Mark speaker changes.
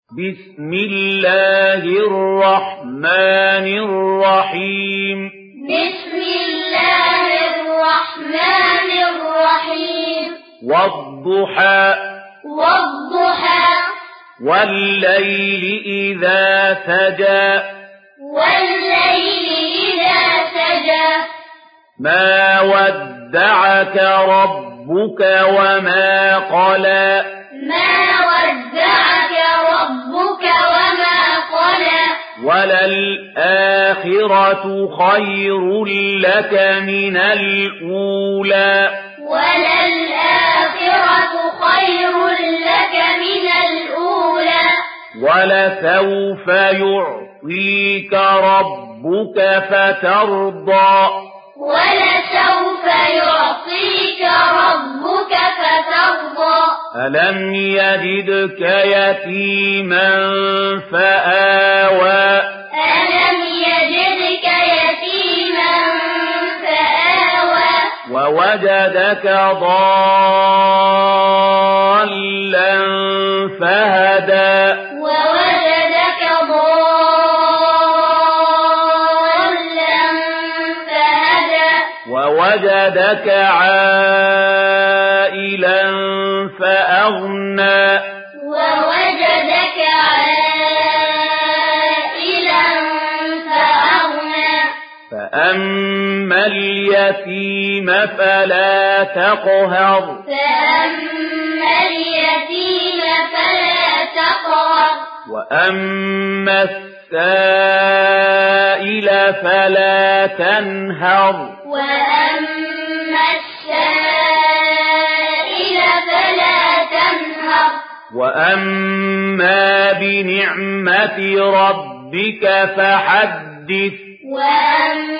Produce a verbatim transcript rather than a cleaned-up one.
Speaker 1: بسم الله الرحمن الرحيم
Speaker 2: بسم الله الرحمن الرحيم
Speaker 1: والضحى
Speaker 2: والضحى
Speaker 1: والليل إذا سجى
Speaker 2: والليل إذا سجى
Speaker 1: ما ودعك ربك وما قلى
Speaker 2: ما ودعك ربك وما قلى
Speaker 1: وللآخرة خير لك من الأولى
Speaker 2: وللآخرة خير لك من الأولى
Speaker 1: ولسوف يعطيك ربك فترضى
Speaker 2: ولسوف يعطيك ربك فترضى
Speaker 1: ألم يجدك يتيما فآوى
Speaker 2: ألم يجدك يتيما فآوى
Speaker 1: ووجدك ضالا فهدى
Speaker 2: ووجدك ضالا فهدى
Speaker 1: ووجدك عائلا فأغنى
Speaker 2: ووجدك عائلا فأغنى
Speaker 1: فأما اليتيم فلا تقهر
Speaker 2: فأما اليتيم فلا تقهر
Speaker 1: وأما السائل فلا تنهر
Speaker 2: وأما السائل فلا تنهر
Speaker 1: وأما بنعمة ربك فحدث
Speaker 2: وأما